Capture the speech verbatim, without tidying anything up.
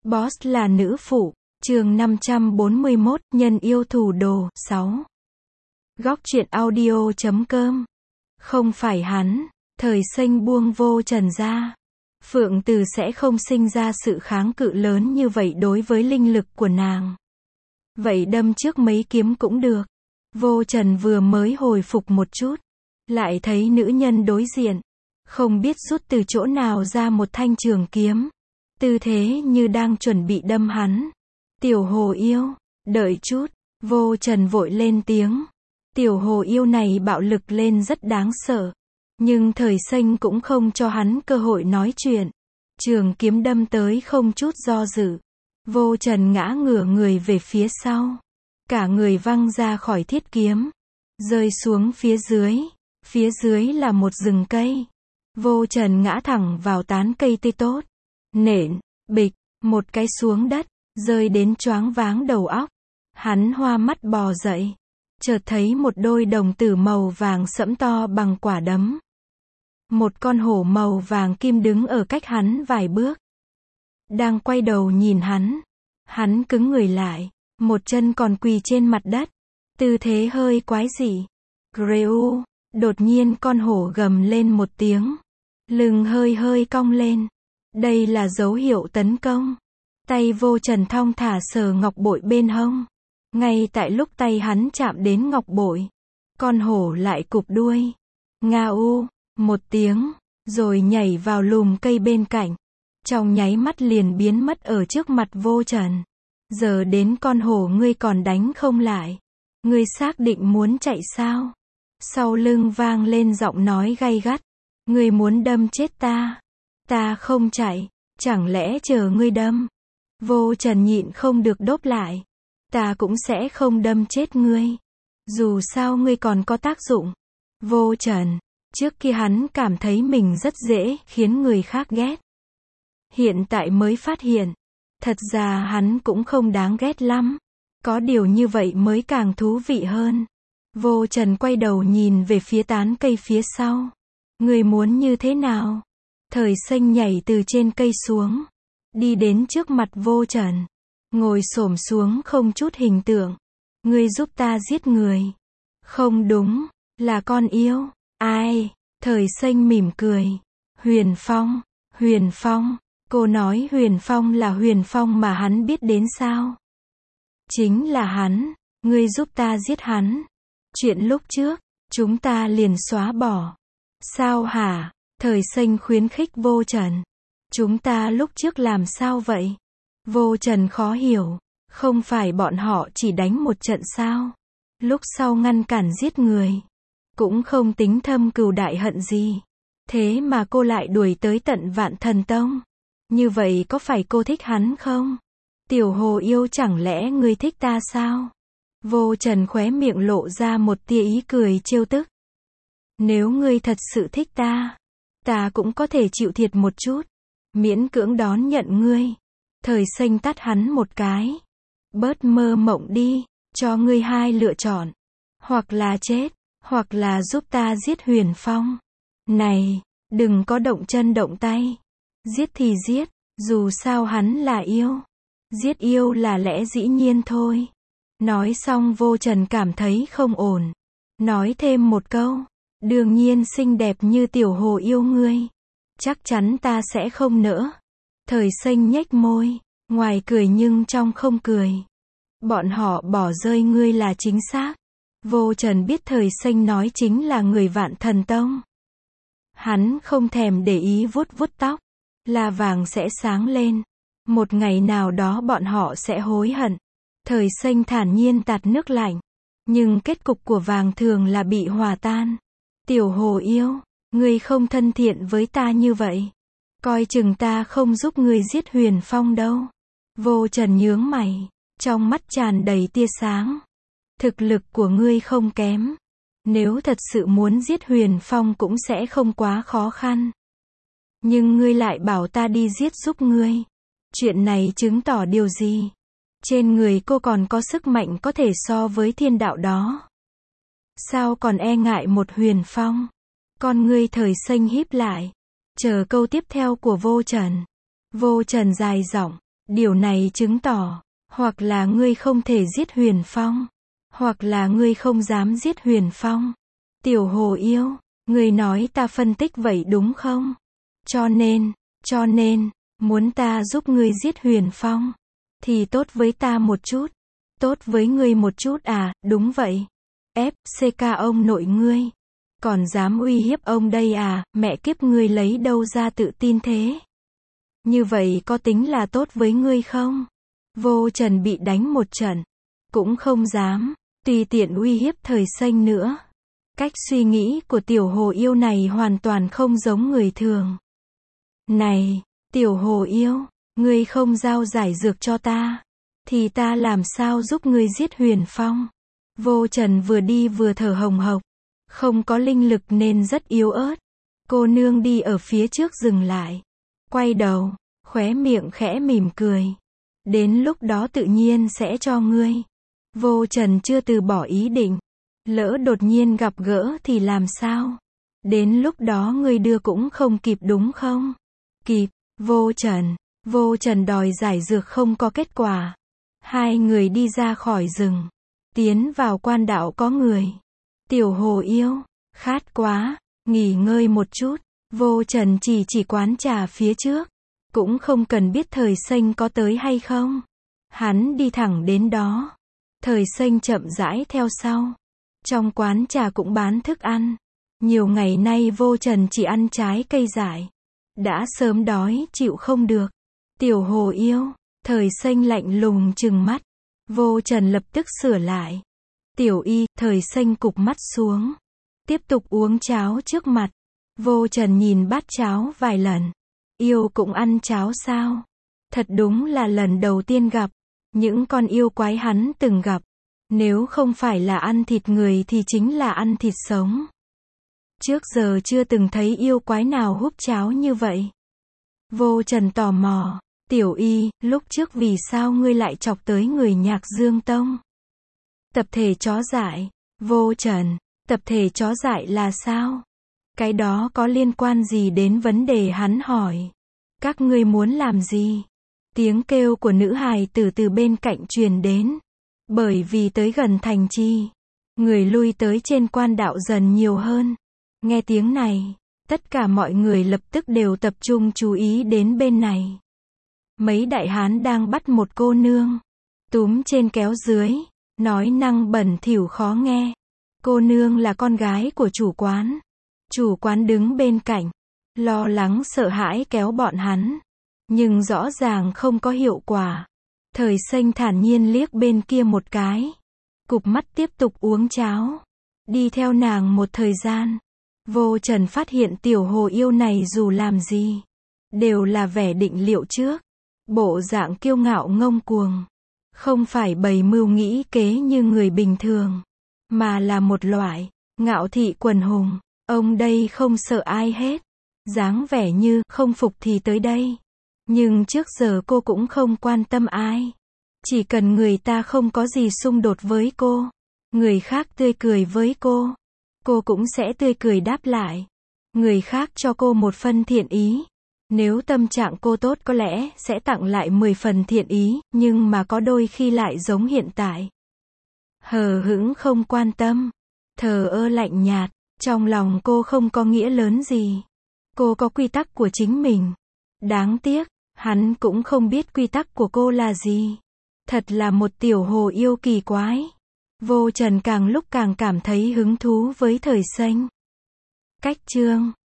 Boss là nữ phụ. Chương năm trăm bốn mươi mốt, nhân yêu thủ đồ. sáu. Góc truyện audio chấm com. Không phải hắn, thời sinh buông Vô Trần ra. Phượng Từ sẽ không sinh ra sự kháng cự lớn như vậy đối với linh lực của nàng. Vậy đâm trước mấy kiếm cũng được. Vô Trần vừa mới hồi phục một chút, lại thấy nữ nhân đối diện, không biết rút từ chỗ nào ra một thanh trường kiếm. Tư thế như đang chuẩn bị đâm hắn. Tiểu hồ yêu, đợi chút, Vô Trần vội lên tiếng. Tiểu hồ yêu này bạo lực lên rất đáng sợ. Nhưng thời sinh cũng không cho hắn cơ hội nói chuyện. Trường kiếm đâm tới không chút do dự. Vô Trần ngã ngửa người về phía sau. Cả người văng ra khỏi thiết kiếm. Rơi xuống phía dưới. Phía dưới là một rừng cây. Vô Trần ngã thẳng vào tán cây tươi tốt. Nện, bịch, một cái xuống đất, rơi đến choáng váng đầu óc. Hắn hoa mắt bò dậy. Chợt thấy một đôi đồng tử màu vàng sẫm to bằng quả đấm. Một con hổ màu vàng kim đứng ở cách hắn vài bước. Đang quay đầu nhìn hắn. Hắn cứng người lại. Một chân còn quỳ trên mặt đất. Tư thế hơi quái dị. Greu. Đột nhiên con hổ gầm lên một tiếng. Lưng hơi hơi cong lên. Đây là dấu hiệu tấn công. Tay Vô Trần thong thả sờ ngọc bội bên hông. Ngay tại lúc tay hắn chạm đến ngọc bội, con hổ lại cụp đuôi. Nga u, một tiếng, rồi nhảy vào lùm cây bên cạnh. Trong nháy mắt liền biến mất ở trước mặt Vô Trần. Giờ đến con hổ ngươi còn đánh không lại. Ngươi xác định muốn chạy sao? Sau lưng vang lên giọng nói gay gắt. Ngươi muốn đâm chết ta? Ta không chạy, chẳng lẽ chờ ngươi đâm? Vô Trần nhịn không được đốp lại. Ta cũng sẽ không đâm chết ngươi. Dù sao ngươi còn có tác dụng. Vô Trần, trước kia hắn cảm thấy mình rất dễ khiến người khác ghét. Hiện tại mới phát hiện, thật ra hắn cũng không đáng ghét lắm. Có điều như vậy mới càng thú vị hơn. Vô Trần quay đầu nhìn về phía tán cây phía sau. Ngươi muốn như thế nào? Thời sinh nhảy từ trên cây xuống. Đi đến trước mặt Vô Trần. Ngồi xổm xuống không chút hình tượng. Ngươi giúp ta giết người. Không đúng, là con yêu. Ai? Thời sinh mỉm cười. Huyền Phong. Huyền Phong. Cô nói Huyền Phong là Huyền Phong mà hắn biết đến sao? Chính là hắn. Ngươi giúp ta giết hắn. Chuyện lúc trước, chúng ta liền xóa bỏ. Sao hả? Thời sinh khuyến khích Vô Trần. Chúng ta lúc trước làm sao vậy? Vô Trần khó hiểu. Không phải bọn họ chỉ đánh một trận sao? Lúc sau ngăn cản giết người. Cũng không tính thâm cừu đại hận gì. Thế mà cô lại đuổi tới tận Vạn Thần Tông. Như vậy có phải cô thích hắn không? Tiểu hồ yêu, chẳng lẽ ngươi thích ta sao? Vô Trần khóe miệng lộ ra một tia ý cười trêu tức. Nếu ngươi thật sự thích ta, ta cũng có thể chịu thiệt một chút. Miễn cưỡng đón nhận ngươi. Thời sinh tát hắn một cái. Bớt mơ mộng đi, cho ngươi hai lựa chọn. Hoặc là chết, hoặc là giúp ta giết Huyền Phong. Này, đừng có động chân động tay. Giết thì giết, dù sao hắn là yêu. Giết yêu là lẽ dĩ nhiên thôi. Nói xong Vô Trần cảm thấy không ổn. Nói thêm một câu. Đương nhiên xinh đẹp như tiểu hồ yêu ngươi. Chắc chắn ta sẽ không nỡ. Thời sinh nhếch môi. Ngoài cười nhưng trong không cười. Bọn họ bỏ rơi ngươi là chính xác. Vô Trần biết thời sinh nói chính là người Vạn Thần Tông. Hắn không thèm để ý vuốt vuốt tóc. Là vàng sẽ sáng lên. Một ngày nào đó bọn họ sẽ hối hận. Thời sinh thản nhiên tạt nước lạnh. Nhưng kết cục của vàng thường là bị hòa tan. Tiểu hồ yêu, ngươi không thân thiện với ta như vậy. Coi chừng ta không giúp ngươi giết Huyền Phong đâu. Vô Trần nhướng mày. Trong mắt tràn đầy tia sáng. Thực lực của ngươi không kém. Nếu thật sự muốn giết Huyền Phong cũng sẽ không quá khó khăn. Nhưng ngươi lại bảo ta đi giết giúp ngươi. Chuyện này chứng tỏ điều gì? Trên người cô còn có sức mạnh có thể so với thiên đạo đó. Sao còn e ngại một Huyền Phong? Con ngươi thời sinh híp lại. Chờ câu tiếp theo của Vô Trần. Vô Trần dài giọng. Điều này chứng tỏ, hoặc là ngươi không thể giết Huyền Phong, hoặc là ngươi không dám giết Huyền Phong. Tiểu hồ yêu, ngươi nói ta phân tích vậy đúng không? Cho nên, cho nên, muốn ta giúp ngươi giết Huyền Phong, thì tốt với ta một chút. Tốt với ngươi một chút à, đúng vậy. ép xê ca ông nội ngươi. Còn dám uy hiếp ông đây à, mẹ kiếp ngươi lấy đâu ra tự tin thế? Như vậy có tính là tốt với ngươi không? Vô Trần bị đánh một trận. Cũng không dám, tùy tiện uy hiếp Thời Xanh nữa. Cách suy nghĩ của tiểu hồ yêu này hoàn toàn không giống người thường. Này, tiểu hồ yêu, ngươi không giao giải dược cho ta, thì ta làm sao giúp ngươi giết Huyền Phong? Vô Trần vừa đi vừa thở hồng hộc, không có linh lực nên rất yếu ớt. Cô nương đi ở phía trước dừng lại, quay đầu, khóe miệng khẽ mỉm cười. Đến lúc đó tự nhiên sẽ cho ngươi. Vô Trần chưa từ bỏ ý định. Lỡ đột nhiên gặp gỡ thì làm sao? Đến lúc đó ngươi đưa cũng không kịp đúng không? Kịp. Vô Trần. Vô Trần đòi giải dược không có kết quả. Hai người đi ra khỏi rừng. Tiến vào quan đạo có người. Tiểu hồ yêu. Khát quá. Nghỉ ngơi một chút. Vô Trần chỉ chỉ quán trà phía trước. Cũng không cần biết Thời Xanh có tới hay không. Hắn đi thẳng đến đó. Thời Xanh chậm rãi theo sau. Trong quán trà cũng bán thức ăn. Nhiều ngày nay Vô Trần chỉ ăn trái cây dại. Đã sớm đói chịu không được. Tiểu hồ yêu. Thời Xanh lạnh lùng trừng mắt. Vô Trần lập tức sửa lại. Tiểu y. Thời Xanh cụp mắt xuống. Tiếp tục uống cháo trước mặt. Vô Trần nhìn bát cháo vài lần. Yêu cũng ăn cháo sao? Thật đúng là lần đầu tiên gặp. Những con yêu quái hắn từng gặp. Nếu không phải là ăn thịt người thì chính là ăn thịt sống. Trước giờ chưa từng thấy yêu quái nào húp cháo như vậy. Vô Trần tò mò. Tiểu y, lúc trước vì sao ngươi lại chọc tới người Nhạc Dương Tông? Tập thể chó dại. Vô Trần, tập thể chó dại là sao? Cái đó có liên quan gì đến vấn đề hắn hỏi? Các ngươi muốn làm gì? Tiếng kêu của nữ hài từ từ bên cạnh truyền đến. Bởi vì tới gần thành trì, người lui tới trên quan đạo dần nhiều hơn. Nghe tiếng này, tất cả mọi người lập tức đều tập trung chú ý đến bên này. Mấy đại hán đang bắt một cô nương, túm trên kéo dưới, nói năng bẩn thỉu khó nghe. Cô nương là con gái của chủ quán. Chủ quán đứng bên cạnh, lo lắng sợ hãi kéo bọn hắn, nhưng rõ ràng không có hiệu quả. Thời Xanh thản nhiên liếc bên kia một cái, cụp mắt tiếp tục uống cháo. Đi theo nàng một thời gian, Vô Trần phát hiện tiểu hồ yêu này dù làm gì, đều là vẻ định liệu trước. Bộ dạng kiêu ngạo ngông cuồng. Không phải bày mưu nghĩ kế như người bình thường, mà là một loại ngạo thị quần hùng. Ông đây không sợ ai hết. Dáng vẻ như không phục thì tới đây. Nhưng trước giờ cô cũng không quan tâm ai. Chỉ cần người ta không có gì xung đột với cô, người khác tươi cười với cô, cô cũng sẽ tươi cười đáp lại. Người khác cho cô một phân thiện ý, nếu tâm trạng cô tốt có lẽ sẽ tặng lại mười phần thiện ý, nhưng mà có đôi khi lại giống hiện tại. Hờ hững không quan tâm, thờ ơ lạnh nhạt, trong lòng cô không có nghĩa lớn gì. Cô có quy tắc của chính mình. Đáng tiếc, hắn cũng không biết quy tắc của cô là gì. Thật là một tiểu hồ yêu kỳ quái. Vô Trần càng lúc càng cảm thấy hứng thú với Thời Xanh. Cách chương